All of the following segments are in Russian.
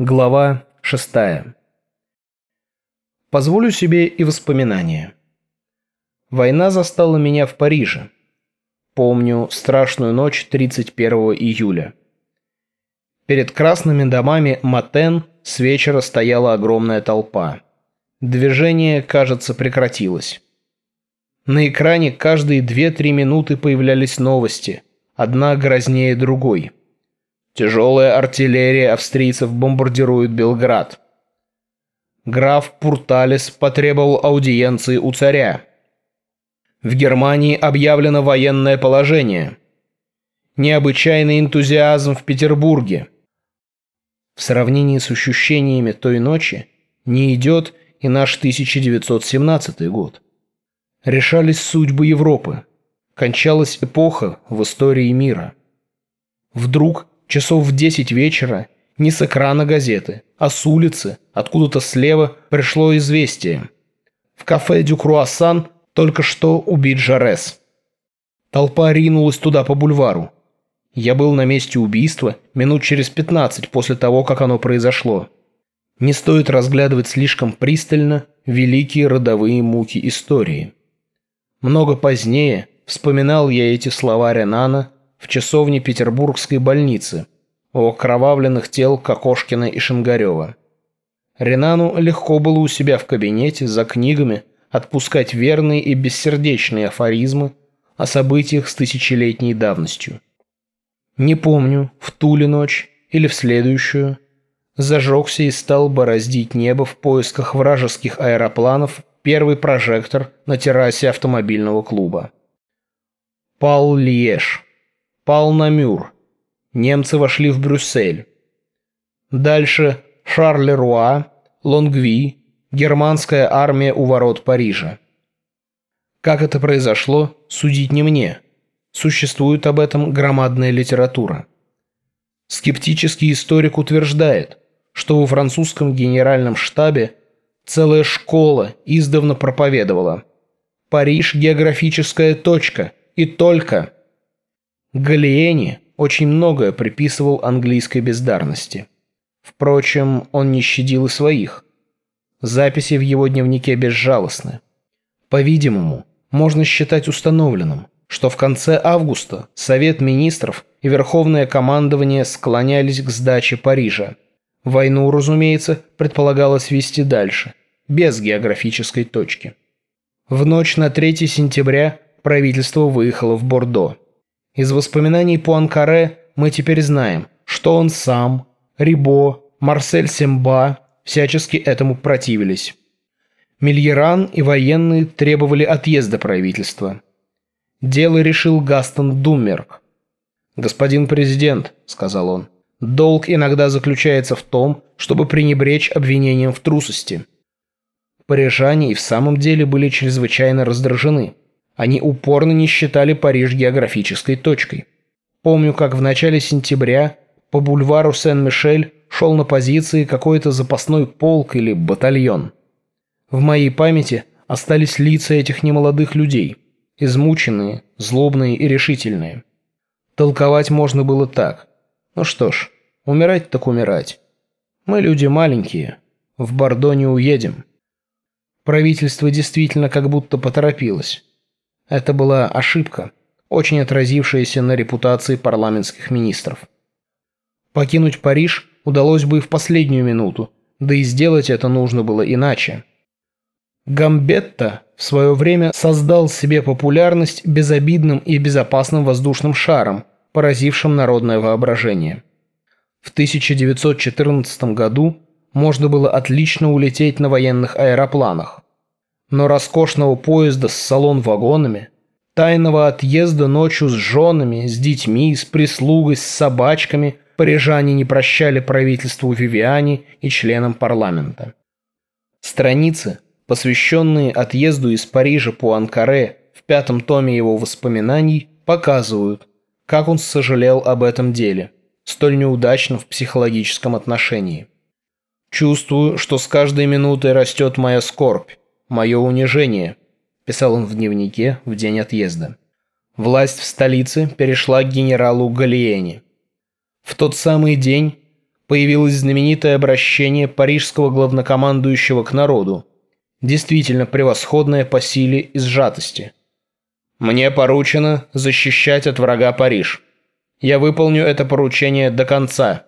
Глава 6. Позволю себе и воспоминания. Война застала меня в Париже. Помню страшную ночь 31 июля. Перед красными домами Матен с вечера стояла огромная толпа. Движение, кажется, прекратилось. На экране каждые 2-3 минуты появлялись новости, одна грознее другой. Тяжелая артиллерия австрийцев бомбардирует Белград. Граф Пурталес потребовал аудиенции у царя. В Германии объявлено военное положение. Необычайный энтузиазм в Петербурге. В сравнении с ощущениями той ночи не идет и наш 1917 год. Решались судьбы Европы. Кончалась эпоха в истории мира. Вдруг часов в 10 вечера не с экрана газеты, а с улицы, откуда-то слева, пришло известие. В кафе «Дю Круассан» только что убит Жарес. Толпа ринулась туда по бульвару. Я был на месте убийства минут через 15 после того, как оно произошло. Не стоит разглядывать слишком пристально великие родовые муки истории. Много позднее вспоминал я эти слова Ренана в часовне Петербургской больницы у окровавленных тел Кокошкина и Шингарева. Ренану легко было у себя в кабинете за книгами отпускать верные и бессердечные афоризмы о событиях с тысячелетней давностью. Не помню, в ту ли ночь или в следующую, зажегся и стал бороздить небо в поисках вражеских аэропланов первый прожектор на террасе автомобильного клуба. Пал Льеж. Пал Намюр. Немцы вошли в Брюссель. Дальше Шарлеруа, Лонгви, германская армия у ворот Парижа. Как это произошло, судить не мне. Существует об этом громадная литература. Скептический историк утверждает, что во французском генеральном штабе целая школа издавна проповедовала: «Париж – географическая точка, и только». Галиени очень многое приписывал английской бездарности. Впрочем, он не щадил и своих. Записи в его дневнике безжалостны. По-видимому, можно считать установленным, что в конце августа Совет министров и Верховное командование склонялись к сдаче Парижа. Войну, разумеется, предполагалось вести дальше, без географической точки. В ночь на 3 сентября правительство выехало в Бордо. Из воспоминаний Пуанкаре мы теперь знаем, что он сам, Рибо, Марсель Семба всячески этому противились. Мильеран и военные требовали отъезда правительства. Дело решил Гастон Думмерг. «Господин президент», — сказал он, — «долг иногда заключается в том, чтобы пренебречь обвинением в трусости». Парижане и в самом деле были чрезвычайно раздражены. Они упорно не считали Париж географической точкой. Помню, как в начале сентября по бульвару Сен-Мишель шел на позиции какой-то запасной полк или батальон. В моей памяти остались лица этих немолодых людей, измученные, злобные и решительные. Толковать можно было так: ну что ж, умирать так умирать. Мы люди маленькие, в Бордо не уедем. Правительство действительно как будто поторопилось. Это была ошибка, очень отразившаяся на репутации парламентских министров. Покинуть Париж удалось бы и в последнюю минуту, да и сделать это нужно было иначе. Гамбетта в свое время создал себе популярность безобидным и безопасным воздушным шаром, поразившим народное воображение. В 1914 году можно было отлично улететь на военных аэропланах. Но роскошного поезда с салон-вагонами, тайного отъезда ночью с женами, с детьми, с прислугой, с собачками парижане не прощали правительству Вивиани и членам парламента. Страницы, посвященные отъезду из Парижа Пуанкаре в 5-м томе его воспоминаний, показывают, как он сожалел об этом деле, столь неудачном в психологическом отношении. «Чувствую, что с каждой минутой растет моя скорбь, мое унижение», – писал он в дневнике в день отъезда. Власть в столице перешла к генералу Галиени. В тот самый день появилось знаменитое обращение парижского главнокомандующего к народу, действительно превосходное по силе и сжатости. «Мне поручено защищать от врага Париж. Я выполню это поручение до конца».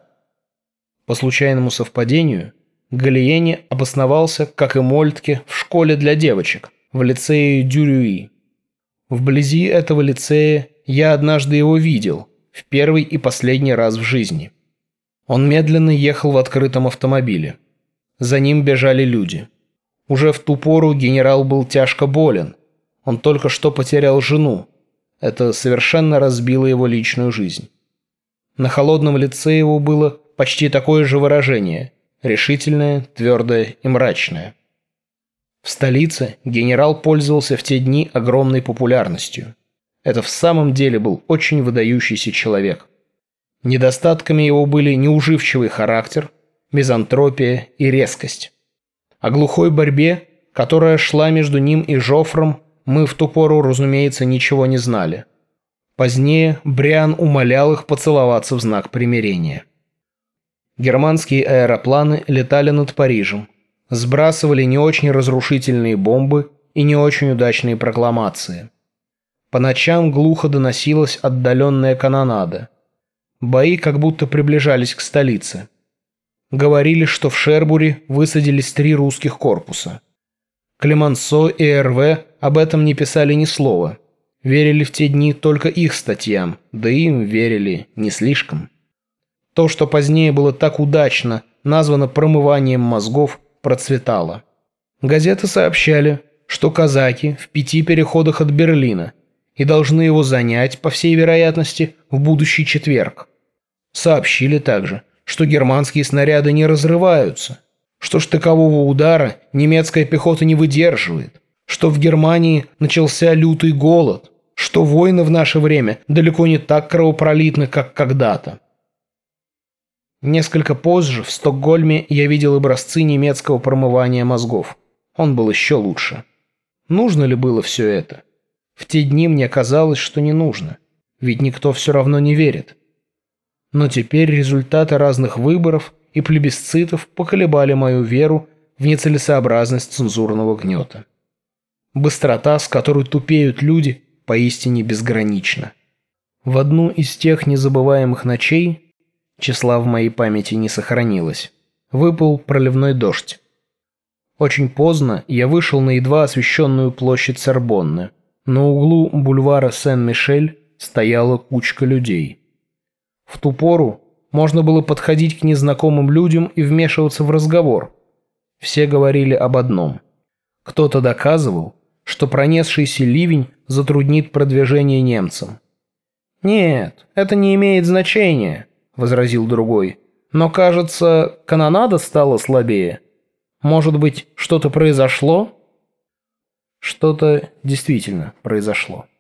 По случайному совпадению, Галиени обосновался, как и Мольтке, в школе для девочек, в лицее Дюрюи. Вблизи этого лицея я однажды его видел, в первый и последний раз в жизни. Он медленно ехал в открытом автомобиле. За ним бежали люди. Уже в ту пору генерал был тяжко болен. Он только что потерял жену. Это совершенно разбило его личную жизнь. На холодном лице его было почти такое же выражение – решительное, твердое и мрачное. В столице генерал пользовался в те дни огромной популярностью. Это в самом деле был очень выдающийся человек. Недостатками его были неуживчивый характер, мизантропия и резкость. О глухой борьбе, которая шла между ним и Жофром, мы в ту пору, разумеется, ничего не знали. Позднее Бриан умолял их поцеловаться в знак примирения. Германские аэропланы летали над Парижем, сбрасывали не очень разрушительные бомбы и не очень удачные прокламации. По ночам глухо доносилась отдаленная канонада. Бои как будто приближались к столице. Говорили, что в Шербуре высадились 3 русских корпуса. Клемансо и Эрве об этом не писали ни слова. Верили в те дни только их статьям, да и им верили не слишком. То, что позднее было так удачно названо промыванием мозгов, процветало. Газеты сообщали, что казаки в 5 переходах от Берлина и должны его занять, по всей вероятности, в будущий четверг. Сообщили также, что германские снаряды не разрываются, что штыкового удара немецкая пехота не выдерживает, что в Германии начался лютый голод, что войны в наше время далеко не так кровопролитны, как когда-то. Несколько позже в Стокгольме я видел образцы немецкого промывания мозгов. Он был еще лучше. Нужно ли было все это? В те дни мне казалось, что не нужно, ведь никто все равно не верит. Но теперь результаты разных выборов и плебисцитов поколебали мою веру в нецелесообразность цензурного гнета. Быстрота, с которой тупеют люди, поистине безгранична. В одну из тех незабываемых ночей, числа в моей памяти не сохранилось, выпал проливной дождь. Очень поздно я вышел на едва освещенную площадь Сорбонны. На углу бульвара Сен-Мишель стояла кучка людей. В ту пору можно было подходить к незнакомым людям и вмешиваться в разговор. Все говорили об одном. Кто-то доказывал, что пронесшийся ливень затруднит продвижение немцам. «Нет, это не имеет значения», — возразил другой. «Но, кажется, канонада стала слабее. Может быть, что-то произошло?» Что-то действительно произошло.